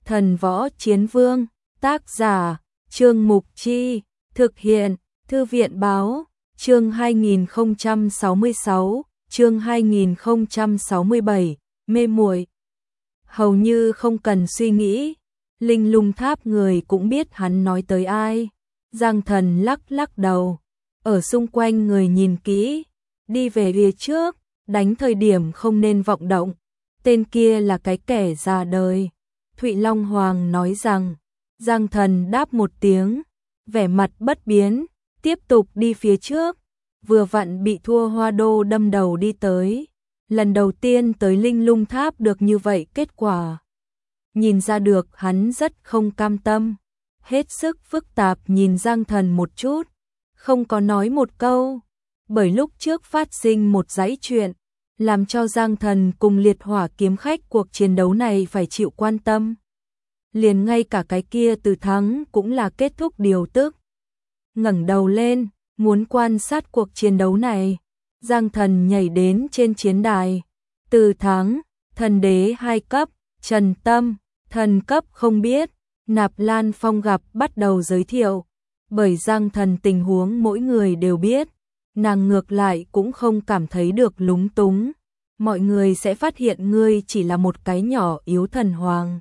Thần võ chiến vương, tác giả, Trương Mục Chi, thực hiện, Thư viện báo, chương 2066, chương 2067, mê muội. Hầu như không cần suy nghĩ, Linh Lung Tháp người cũng biết hắn nói tới ai. Giang Thần lắc lắc đầu, ở xung quanh người nhìn kỹ, đi về phía trước, đánh thời điểm không nên vọng động. Tên kia là cái kẻ già đời. Thụy Long Hoàng nói rằng, Giang Thần đáp một tiếng, vẻ mặt bất biến, tiếp tục đi phía trước, vừa vặn bị Thua Hoa Đô đâm đầu đi tới. Lần đầu tiên tới Linh Lung Tháp được như vậy kết quả. Nhìn ra được hắn rất không cam tâm, hết sức phức tạp nhìn Giang Thần một chút, không có nói một câu, bởi lúc trước phát sinh một dãy chuyện, làm cho Giang Thần cùng liệt hỏa kiếm khách cuộc chiến đấu này phải chịu quan tâm. Liền ngay cả cái kia từ thắng cũng là kết thúc điều tức. Ngẩng đầu lên, muốn quan sát cuộc chiến đấu này, Giang Thần nhảy đến trên chiến đài. Từ thắng, thần đế 2 cấp, Trần Tâm, thần cấp không biết, Nạp Lan Phong gặp bắt đầu giới thiệu. Bởi Giang Thần tình huống mỗi người đều biết, nàng ngược lại cũng không cảm thấy được lúng túng. Mọi người sẽ phát hiện ngươi chỉ là một cái nhỏ yếu thần hoàng.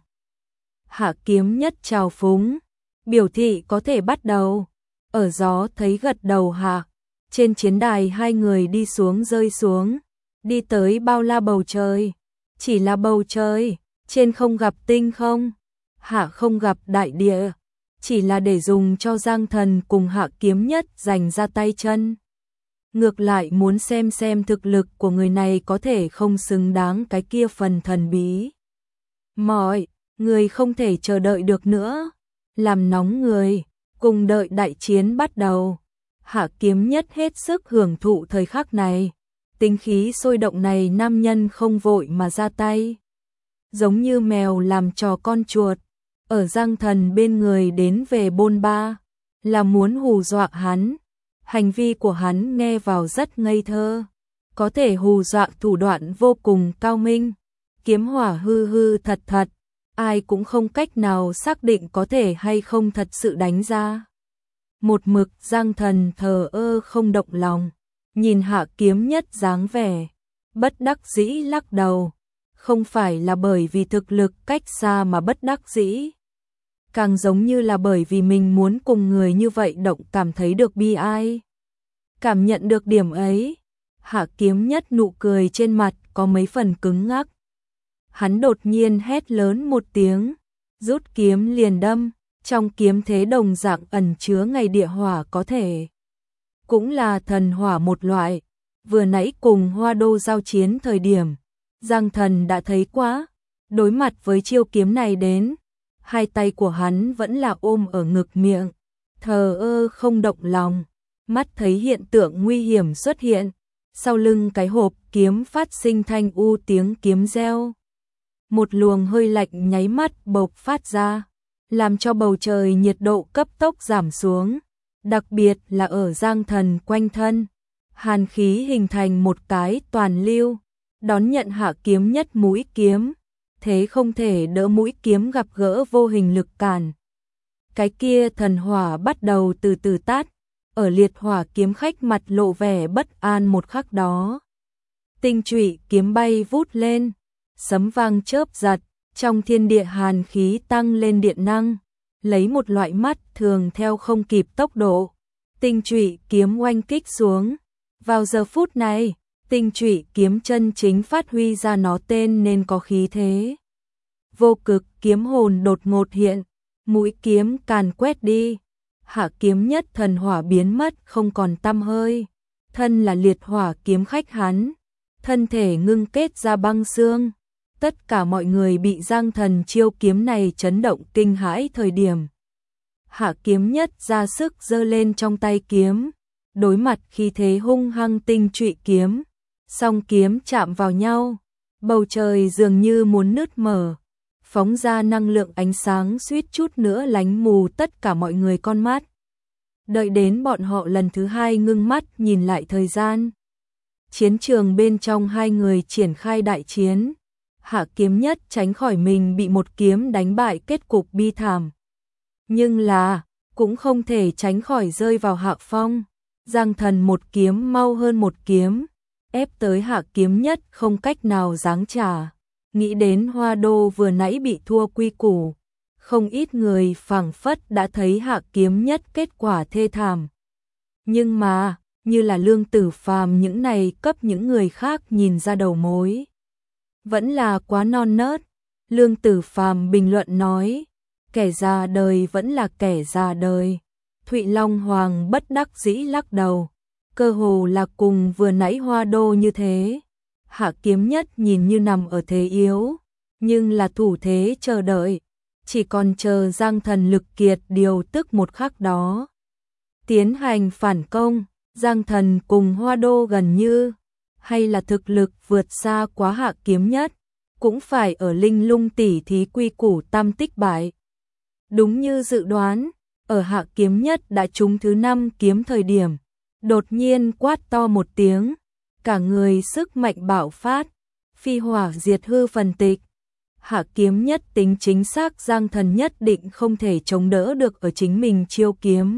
Hạ Kiếm Nhất chào phúng, biểu thị có thể bắt đầu. Ở gió thấy gật đầu hạ. Trên chiến đài hai người đi xuống rơi xuống, đi tới bao la bầu trời. Chỉ là bầu trời, trên không gặp tinh không, hạ không gặp đại địa, chỉ là để dùng cho Giang Thần cùng Hạ Kiếm Nhất dành ra tay chân. Ngược lại muốn xem thực lực của người này có thể không xứng đáng cái kia phần thần bí. Mọi người không thể chờ đợi được nữa, làm nóng người, cùng đợi đại chiến bắt đầu. Hạ Kiếm Nhất hết sức hưởng thụ thời khắc này, tính khí sôi động này nam nhân không vội mà ra tay. Giống như mèo làm trò con chuột, ở Giang Thần bên người đến về bôn ba, là muốn hù dọa hắn. Hành vi của hắn nghe vào rất ngây thơ, có thể hù dọa thủ đoạn vô cùng cao minh. Kiếm hỏa hư hư thật thật, ai cũng không cách nào xác định có thể hay không thật sự đánh ra. Một mực Giang Thần thờ ơ không động lòng, nhìn Hạ Kiếm Nhất dáng vẻ, bất đắc dĩ lắc đầu. Không phải là bởi vì thực lực cách xa mà bất đắc dĩ, càng giống như là bởi vì mình muốn cùng người như vậy động cảm thấy được bi ai. Cảm nhận được điểm ấy, Hạ Kiếm Nhất nụ cười trên mặt có mấy phần cứng ngắc. Hắn đột nhiên hét lớn một tiếng, rút kiếm liền đâm, trong kiếm thế đồng dạng ẩn chứa ngày địa hỏa có thể. Cũng là thần hỏa một loại, vừa nãy cùng Hoa Đô giao chiến thời điểm, Giang Thần đã thấy quá, đối mặt với chiêu kiếm này đến, hai tay của hắn vẫn là ôm ở ngực miệng, thờ ơ không động lòng, mắt thấy hiện tượng nguy hiểm xuất hiện, sau lưng cái hộp kiếm phát sinh thanh u tiếng kiếm reo. Một luồng hơi lạnh nháy mắt bộc phát ra, làm cho bầu trời nhiệt độ cấp tốc giảm xuống, đặc biệt là ở Giang Thần quanh thân, hàn khí hình thành một cái toàn lưu, đón nhận Hạ Kiếm Nhất mũi kiếm, thế không thể đỡ mũi kiếm gặp gỡ vô hình lực cản. Cái kia thần hỏa bắt đầu từ từ tắt, ở liệt hỏa kiếm khách mặt lộ vẻ bất an một khắc đó. Tinh trụy kiếm bay vút lên, sấm vang chớp giật, trong thiên địa hàn khí tăng lên điện năng, lấy một loại mắt thường theo không kịp tốc độ. Tinh trụy kiếm oanh kích xuống, vào giờ phút này, tinh trụy kiếm chân chính phát huy ra nó tên nên có khí thế. Vô cực kiếm hồn đột ngột hiện, mũi kiếm càn quét đi, Hạ Kiếm Nhất thần hỏa biến mất không còn tăm hơi. Thân là liệt hỏa kiếm khách hắn, thân thể ngưng kết ra băng xương. Tất cả mọi người bị Giang Thần chiêu kiếm này chấn động kinh hãi thời điểm. Hạ Kiếm Nhất ra sức giơ lên trong tay kiếm, đối mặt khi thế hung hăng tinh trụy kiếm, song kiếm chạm vào nhau, bầu trời dường như muốn nứt mở, phóng ra năng lượng ánh sáng suýt chút nữa lánh mù tất cả mọi người con mắt. Đợi đến bọn họ lần thứ hai ngưng mắt nhìn lại thời gian, chiến trường bên trong hai người triển khai đại chiến. Hạ Kiếm Nhất tránh khỏi mình bị một kiếm đánh bại kết cục bi thảm. Nhưng là, cũng không thể tránh khỏi rơi vào hạ phong. Giang Thần một kiếm mau hơn một kiếm, ép tới Hạ Kiếm Nhất không cách nào giáng trả. Nghĩ đến Hoa Đô vừa nãy bị thua quy củ, không ít người phảng phất đã thấy Hạ Kiếm Nhất kết quả thê thảm. Nhưng mà, như là Lương Tử Phàm những này cấp những người khác nhìn ra đầu mối. Vẫn là quá non nớt. Lương Tử Phàm bình luận nói, kẻ già đời vẫn là kẻ già đời. Thụy Long Hoàng bất đắc dĩ lắc đầu, cơ hồ là cùng vừa nãy Hoa Đô như thế. Hạ Kiếm Nhất nhìn như nằm ở thế yếu, nhưng là thủ thế chờ đợi, chỉ còn chờ Giang Thần lực kiệt điều tức một khắc đó. Tiến hành phản công, Giang Thần cùng Hoa Đô gần như, hay là thực lực vượt xa quá Hạ Kiếm Nhất, cũng phải ở linh lung tỉ thí quy củ tam tích bại. Đúng như dự đoán, ở Hạ Kiếm Nhất đã trúng thứ 5 kiếm thời điểm, đột nhiên quát to một tiếng, cả người sức mạnh bạo phát, phi hỏa diệt hư phần tịch. Hạ Kiếm Nhất tính chính xác Giang Thần nhất định không thể chống đỡ được ở chính mình chiêu kiếm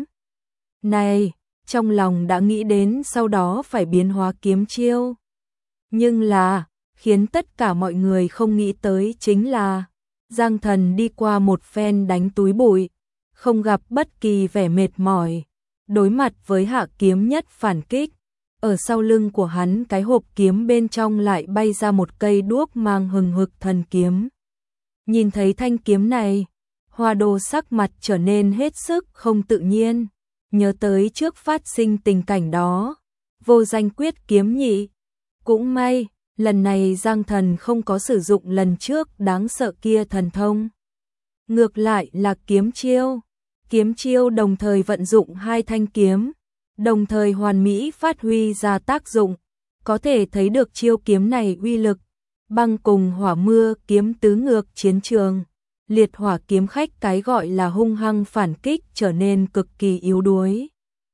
này, trong lòng đã nghĩ đến sau đó phải biến hóa kiếm chiêu. Nhưng là, khiến tất cả mọi người không nghĩ tới chính là, Giang Thần đi qua một phen đánh túi bụi, không gặp bất kỳ vẻ mệt mỏi, đối mặt với Hạ Kiếm Nhất phản kích. Ở sau lưng của hắn cái hộp kiếm bên trong lại bay ra một cây đuốc mang hừng hực thần kiếm. Nhìn thấy thanh kiếm này, Hoa Đô sắc mặt trở nên hết sức không tự nhiên, nhớ tới trước phát sinh tình cảnh đó, vô danh quyết kiếm nhị. Cũng may, lần này Giang Thần không có sử dụng lần trước đáng sợ kia thần thông. Ngược lại là kiếm chiêu đồng thời vận dụng hai thanh kiếm, đồng thời hoàn mỹ phát huy ra tác dụng, có thể thấy được chiêu kiếm này uy lực. Băng cùng hỏa mưa kiếm tứ ngược chiến trường, liệt hỏa kiếm khách cái gọi là hung hăng phản kích trở nên cực kỳ yếu đuối.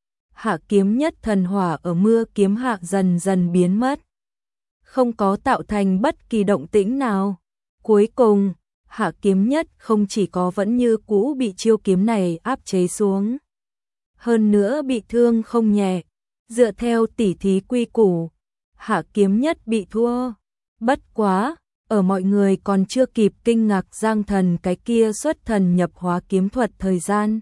Hạ Kiếm Nhất thần hỏa ở mưa kiếm hạ dần dần biến mất, không có tạo thành bất kỳ động tĩnh nào. Cuối cùng, Hạ Kiếm Nhất không chỉ có vẫn như cũ bị chiêu kiếm này áp chế xuống, hơn nữa bị thương không nhẹ. Dựa theo tỉ thí quy củ, Hạ Kiếm Nhất bị thua. Bất quá, ở mọi người còn chưa kịp kinh ngạc Giang Thần cái kia xuất thần nhập hóa kiếm thuật thời gian,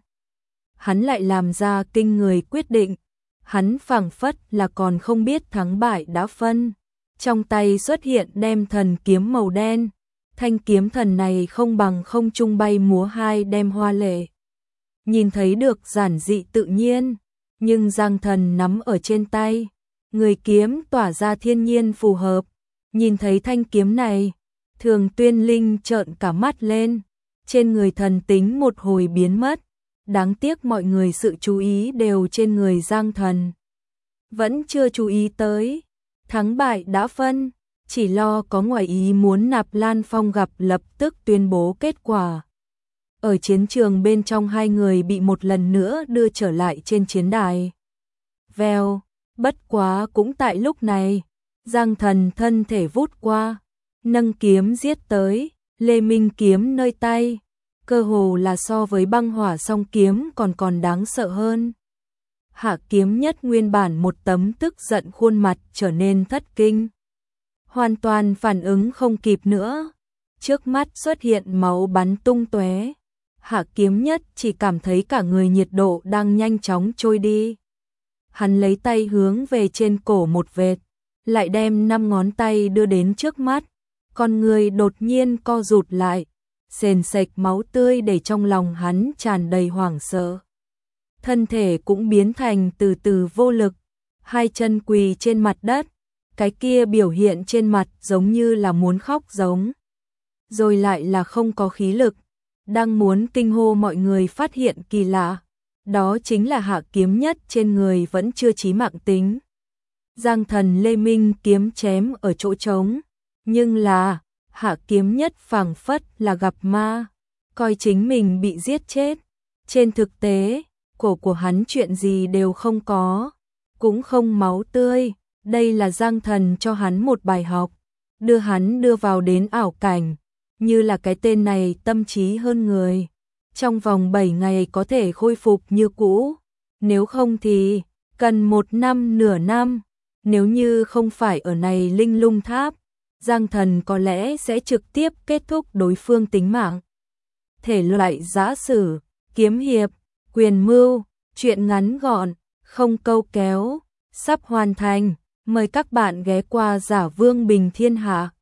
hắn lại làm ra kinh người quyết định. Hắn phảng phất là còn không biết thắng bại đã phân, trong tay xuất hiện đem thần kiếm màu đen. Thanh kiếm thần này không bằng không trung bay múa hai đem hoa lệ, nhìn thấy được giản dị tự nhiên, nhưng Giang Thần nắm ở trên tay, người kiếm tỏa ra thiên nhiên phù hợp. Nhìn thấy thanh kiếm này, Thường Tuyên Linh trợn cả mắt lên, trên người thần tính một hồi biến mất. Đáng tiếc mọi người sự chú ý đều trên người Giang Thần, vẫn chưa chú ý tới thắng bại đã phân, chỉ lo có ngoài ý muốn Nạp Lan Phong gặp lập tức tuyên bố kết quả. Ở chiến trường bên trong hai người bị một lần nữa đưa trở lại trên chiến đài. Vèo, bất quá cũng tại lúc này, Giang Thần thân thể vút qua, nâng kiếm giết tới, Lê Minh kiếm nơi tay, cơ hồ là so với băng hỏa song kiếm còn đáng sợ hơn. Hạ Kiếm Nhất nguyên bản một tấm tức giận khuôn mặt trở nên thất kinh, hoàn toàn phản ứng không kịp nữa, trước mắt xuất hiện máu bắn tung tóe. Hạ Kiếm Nhất chỉ cảm thấy cả người nhiệt độ đang nhanh chóng trôi đi. Hắn lấy tay hướng về trên cổ một vệt, lại đem 5 ngón tay đưa đến trước mắt, con người đột nhiên co rụt lại, sền sệt máu tươi để trong lòng hắn tràn đầy hoảng sợ. Thân thể cũng biến thành từ từ vô lực, hai chân quỳ trên mặt đất, cái kia biểu hiện trên mặt giống như là muốn khóc giống, rồi lại là không có khí lực, đang muốn kinh hô mọi người phát hiện kỳ lạ, đó chính là Hạ Kiếm Nhất trên người vẫn chưa chí mạng tính. Giang Thần Lê Minh kiếm chém ở chỗ trống, nhưng là Hạ Kiếm Nhất phảng phất là gặp ma, coi chính mình bị giết chết. Trên thực tế, cổ của hắn chuyện gì đều không có, cũng không máu tươi, đây là Giang Thần cho hắn một bài học. đưa hắn đưa vào đến ảo cảnh, như là cái tên này tâm trí hơn người. Trong vòng 7 ngày có thể khôi phục như cũ, nếu không thì cần 1 năm nửa năm. Nếu như không phải ở này Linh Lung Tháp, Giang Thần có lẽ sẽ trực tiếp kết thúc đối phương tính mạng. Thể loại giã sử, kiếm hiệp, quyền mưu, truyện ngắn gọn, không câu kéo, sắp hoàn thành. Mời các bạn ghé qua Giả Vương Bình Thiên Hạ.